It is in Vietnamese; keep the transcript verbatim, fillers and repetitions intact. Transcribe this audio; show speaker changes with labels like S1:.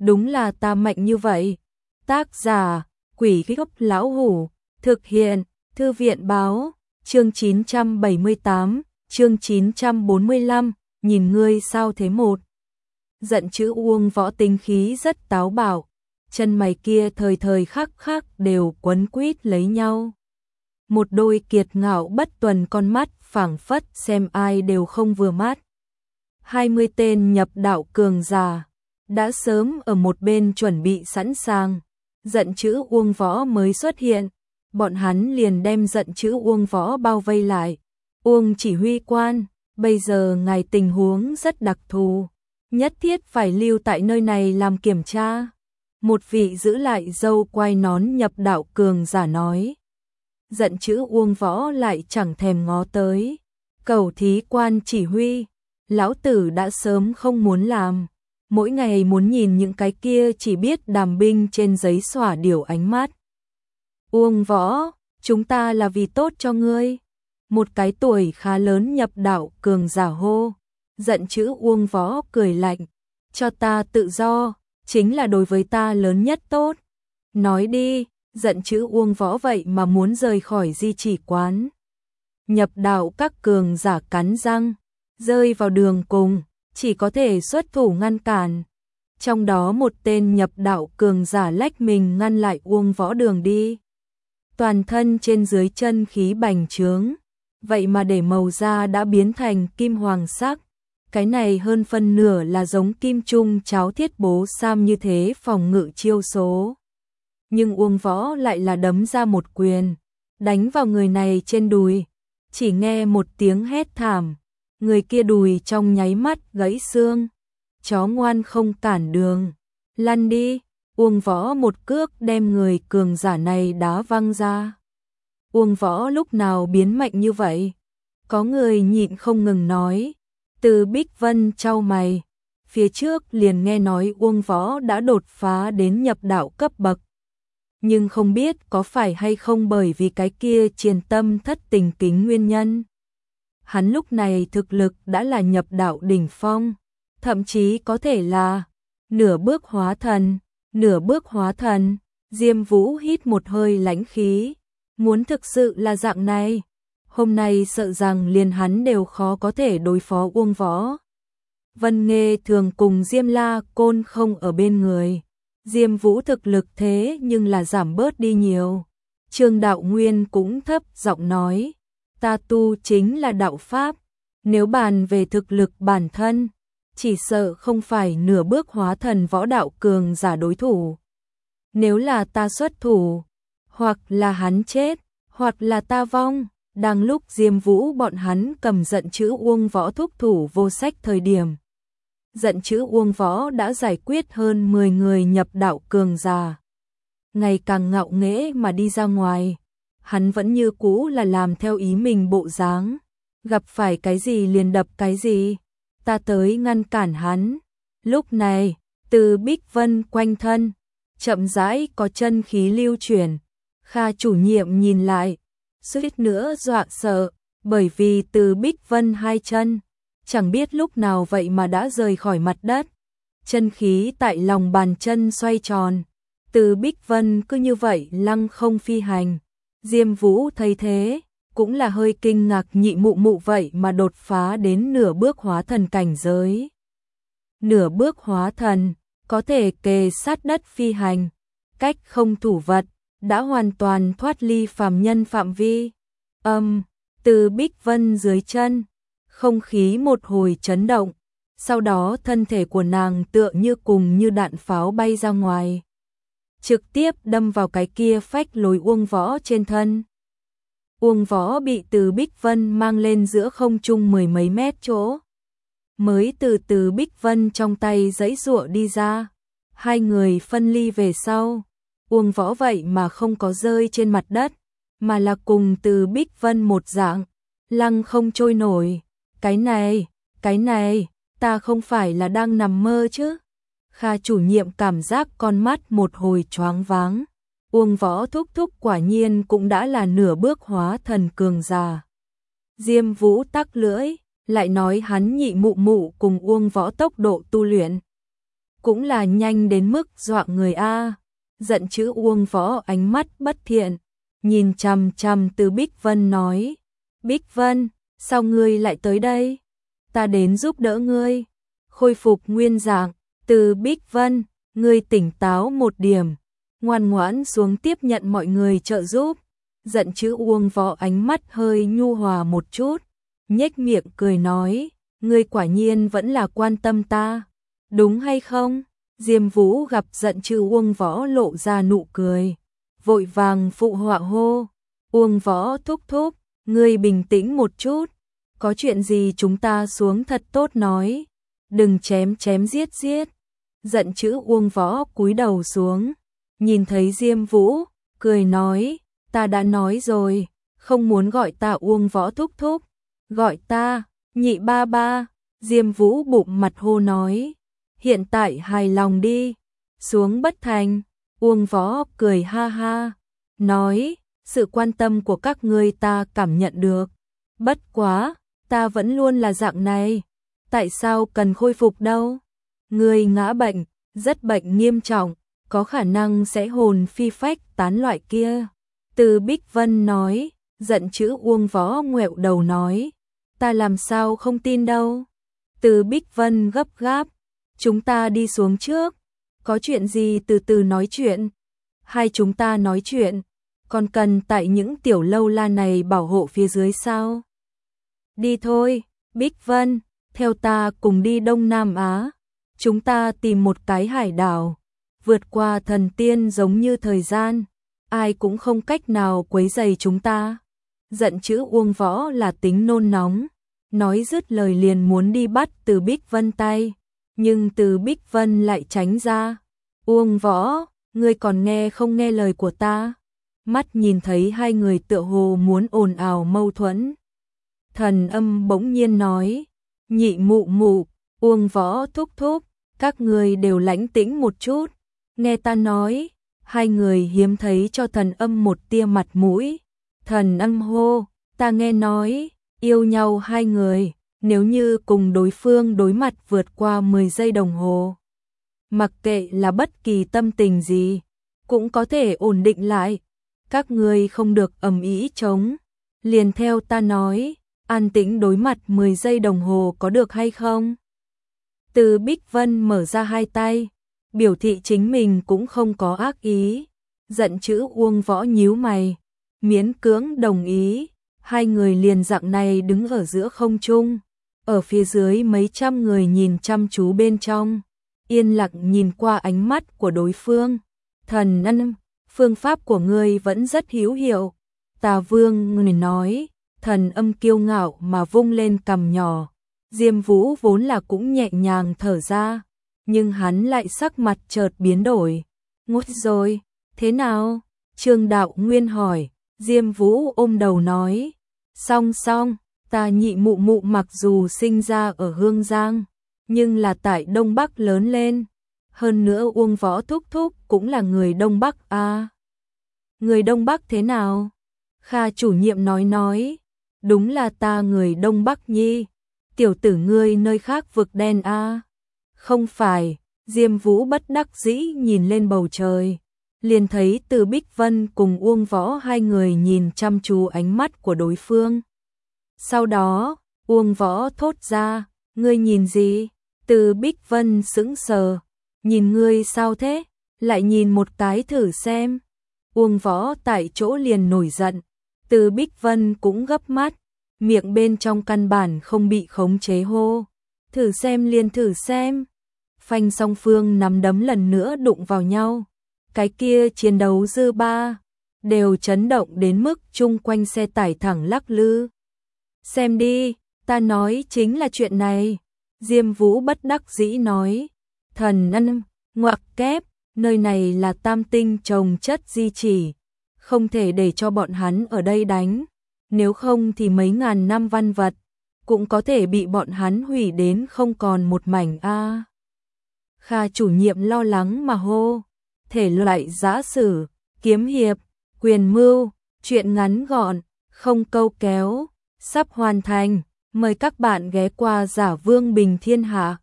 S1: đúng là ta mạnh như vậy. Tác giả, Quỷ Gốc Lão Hủ, thực hiện, Thư viện Báo, chương chín trăm bảy mươi tám, chương chín trăm bốn mươi lăm, nhìn ngươi sao thế một. Giận chữ Uông Võ tính khí rất táo bạo, chân mày kia thời thời khắc khắc đều quấn quýt lấy nhau. Một đôi kiệt ngạo bất tuần con mắt phảng phất xem ai đều không vừa mắt. Hai mươi tên nhập đạo cường giả đã sớm ở một bên chuẩn bị sẵn sàng. Giận chữ Uông Võ mới xuất hiện, bọn hắn liền đem giận chữ Uông Võ bao vây lại. Uông chỉ huy quan, bây giờ ngài tình huống rất đặc thù, nhất thiết phải lưu tại nơi này làm kiểm tra. Một vị giữ lại râu quai nón nhập đạo cường giả nói. Giận chữ Uông Võ lại chẳng thèm ngó tới. Cầu thí quan chỉ huy, lão tử đã sớm không muốn làm. Mỗi ngày muốn nhìn những cái kia chỉ biết đàm binh trên giấy xỏa điều ánh mắt. Uông Võ, chúng ta là vì tốt cho ngươi. Một cái tuổi khá lớn nhập đạo cường giả hô. Giận chữ Uông Võ cười lạnh. Cho ta tự do, chính là đối với ta lớn nhất tốt. Nói đi, giận chữ Uông Võ vậy mà muốn rời khỏi di chỉ quán. Nhập đạo các cường giả cắn răng, rơi vào đường cùng, chỉ có thể xuất thủ ngăn cản. Trong đó một tên nhập đạo cường giả lách mình ngăn lại Uông Võ đường đi. Toàn thân trên dưới chân khí bành trướng, vậy mà để màu da đã biến thành kim hoàng sắc. Cái này hơn phân nửa là giống kim trung cháo thiết bố sam như thế phòng ngự chiêu số. Nhưng Uông Võ lại là đấm ra một quyền, đánh vào người này trên đùi. Chỉ nghe một tiếng hét thảm, người kia đùi trong nháy mắt gãy xương. Chó ngoan không cản đường, lăn đi. Uông Võ một cước đem người cường giả này đá văng ra. Uông Võ lúc nào biến mạnh như vậy? Có người nhịn không ngừng nói. Từ Bích Vân chau mày, phía trước liền nghe nói Uông Võ đã đột phá đến nhập đạo cấp bậc. Nhưng không biết có phải hay không bởi vì cái kia triền tâm thất tình kính nguyên nhân. Hắn lúc này thực lực đã là nhập đạo đỉnh phong, thậm chí có thể là nửa bước hóa thần, nửa bước hóa thần. Diêm Vũ hít một hơi lãnh khí, muốn thực sự là dạng này, hôm nay sợ rằng liền hắn đều khó có thể đối phó Uông Võ. Vân Nghê thường cùng Diêm La Côn không ở bên người. Diêm Vũ thực lực thế nhưng là giảm bớt đi nhiều. Trương Đạo Nguyên cũng thấp giọng nói, ta tu chính là đạo pháp, nếu bàn về thực lực bản thân, chỉ sợ không phải nửa bước hóa thần võ đạo cường giả đối thủ. Nếu là ta xuất thủ, hoặc là hắn chết, hoặc là ta vong. Đang lúc Diêm Vũ bọn hắn cầm giận chữ Uông Võ thúc thủ vô sách thời điểm, giận chữ Uông Võ đã giải quyết hơn mười người nhập đạo cường giả. Ngày càng ngạo nghễ mà đi ra ngoài, hắn vẫn như cũ là làm theo ý mình bộ dáng, gặp phải cái gì liền đập cái gì, ta tới ngăn cản hắn. Lúc này, từ Bích Vân quanh thân, chậm rãi có chân khí lưu chuyển. Kha chủ nhiệm nhìn lại, suýt nữa dọa sợ, bởi vì từ Bích Vân hai chân, chẳng biết lúc nào vậy mà đã rời khỏi mặt đất. Chân khí tại lòng bàn chân xoay tròn, từ Bích Vân cứ như vậy lăng không phi hành. Diêm Vũ thấy thế, cũng là hơi kinh ngạc, nhị mụ mụ vậy mà đột phá đến nửa bước hóa thần cảnh giới. Nửa bước hóa thần, có thể kề sát đất phi hành, cách không thủ vật, đã hoàn toàn thoát ly phàm nhân phạm vi. Âm, um, từ Bích Vân dưới chân, không khí một hồi chấn động, sau đó thân thể của nàng tựa như cùng như đạn pháo bay ra ngoài, trực tiếp đâm vào cái kia phách lối Uông Võ trên thân. Uông Võ bị từ Bích Vân mang lên giữa không trung mười mấy mét chỗ, mới từ từ Bích Vân trong tay giãy giụa đi ra. Hai người phân ly về sau, Uông Võ vậy mà không có rơi trên mặt đất, mà là cùng từ Bích Vân một dạng, lăng không trôi nổi. Cái này, cái này, ta không phải là đang nằm mơ chứ? Kha chủ nhiệm cảm giác con mắt một hồi choáng váng. Uông Võ thúc thúc quả nhiên cũng đã là nửa bước hóa thần cường giả. Diêm Vũ tắc lưỡi, lại nói hắn nhị mụ mụ cùng Uông Võ tốc độ tu luyện cũng là nhanh đến mức dọa người a. Giận chữ Uông Võ ánh mắt bất thiện, nhìn chằm chằm Từ Bích Vân nói, Bích Vân, sao ngươi lại tới đây? Ta đến giúp đỡ ngươi, khôi phục nguyên dạng. Từ Bích Vân, ngươi tỉnh táo một điểm, ngoan ngoãn xuống tiếp nhận mọi người trợ giúp. Giận chữ Uông Võ ánh mắt hơi nhu hòa một chút, nhếch miệng cười nói, ngươi quả nhiên vẫn là quan tâm ta, đúng hay không? Diêm Vũ gặp giận chữ Uông Võ lộ ra nụ cười, vội vàng phụ họa hô, Uông Võ thúc thúc, ngươi bình tĩnh một chút, có chuyện gì chúng ta xuống thật tốt nói, đừng chém chém giết giết. Giận chữ Uông Võ cúi đầu xuống, nhìn thấy Diêm Vũ, cười nói, ta đã nói rồi, không muốn gọi ta Uông Võ thúc thúc, gọi ta Nhị ba ba. Diêm Vũ bụng mặt hô nói, hiện tại hài lòng đi, xuống bất thành. Uông Võ cười ha ha, nói, sự quan tâm của các ngươi ta cảm nhận được, bất quá, ta vẫn luôn là dạng này, tại sao cần khôi phục đâu? Ngươi ngã bệnh, rất bệnh nghiêm trọng, có khả năng sẽ hồn phi phách tán loại kia. Từ Bích Vân nói, giận chữ Uông Võ ngoẹo đầu nói, ta làm sao không tin đâu. Từ Bích Vân gấp gáp, chúng ta đi xuống trước, có chuyện gì từ từ nói chuyện. Hai chúng ta nói chuyện, còn cần tại những tiểu lâu la này bảo hộ phía dưới sao? Đi thôi, Bích Vân, theo ta cùng đi Đông Nam Á. Chúng ta tìm một cái hải đảo, vượt qua thần tiên giống như thời gian, ai cũng không cách nào quấy rầy chúng ta. Giận chữ Uông Võ là tính nôn nóng, nói dứt lời liền muốn đi bắt Từ Bích Vân tay, nhưng Từ Bích Vân lại tránh ra. Uông Võ, ngươi còn nghe không nghe lời của ta? Mắt nhìn thấy hai người tựa hồ muốn ồn ào mâu thuẫn. Thần âm bỗng nhiên nói, nhị mụ mụ, Uông Võ thúc thúc, các người đều lãnh tĩnh một chút, nghe ta nói. Hai người hiếm thấy cho thần âm một tia mặt mũi. Thần âm hô, ta nghe nói, yêu nhau hai người, nếu như cùng đối phương đối mặt vượt qua mười giây đồng hồ, mặc kệ là bất kỳ tâm tình gì, cũng có thể ổn định lại. Các người không được ầm ĩ chống, liền theo ta nói, an tĩnh đối mặt mười giây đồng hồ có được hay không? Từ Bích Vân mở ra hai tay, biểu thị chính mình cũng không có ác ý. Giận chữ Uông Võ nhíu mày, miễn cưỡng đồng ý. Hai người liền dạng này đứng ở giữa không trung, ở phía dưới mấy trăm người nhìn chăm chú bên trong, yên lặng nhìn qua ánh mắt của đối phương. Thần âm, phương pháp của ngươi vẫn rất hữu hiệu. Tà Vương người nói, thần âm kiêu ngạo mà vung lên cằm nhỏ. Diêm Vũ vốn là cũng nhẹ nhàng thở ra, nhưng hắn lại sắc mặt chợt biến đổi. Ngốt rồi, thế nào? Trương Đạo Nguyên hỏi. Diêm Vũ ôm đầu nói, song song, ta nhị mụ mụ mặc dù sinh ra ở Hương Giang, nhưng là tại Đông Bắc lớn lên. Hơn nữa Uông Võ thúc thúc cũng là người Đông Bắc à. Người Đông Bắc thế nào? Kha chủ nhiệm nói nói, đúng là ta người Đông Bắc nhi. Tiểu tử ngươi nơi khác vực đen à. Không phải, Diêm Vũ bất đắc dĩ nhìn lên bầu trời, liền thấy Từ Bích Vân cùng Uông Võ hai người nhìn chăm chú ánh mắt của đối phương. Sau đó, Uông Võ thốt ra, ngươi nhìn gì? Từ Bích Vân sững sờ, nhìn ngươi sao thế? Lại nhìn một cái thử xem. Uông Võ tại chỗ liền nổi giận, Từ Bích Vân cũng gấp mắt, miệng bên trong căn bản không bị khống chế hô. Thử xem liền thử xem. Phanh song phương nắm đấm lần nữa đụng vào nhau. Cái kia chiến đấu dư ba, đều chấn động đến mức chung quanh xe tải thẳng lắc lư. Xem đi, ta nói chính là chuyện này. Diêm Vũ bất đắc dĩ nói. Thần ân, ngoặc kép, nơi này là tam tinh trồng chất di chỉ, không thể để cho bọn hắn ở đây đánh. Nếu không thì mấy ngàn năm văn vật cũng có thể bị bọn hắn hủy đến không còn một mảnh a. À. Kha chủ nhiệm lo lắng mà hô. Thể loại giã sử, kiếm hiệp, quyền mưu, truyện ngắn gọn, không câu kéo, sắp hoàn thành. Mời các bạn ghé qua Giả Vương Bình Thiên Hạ.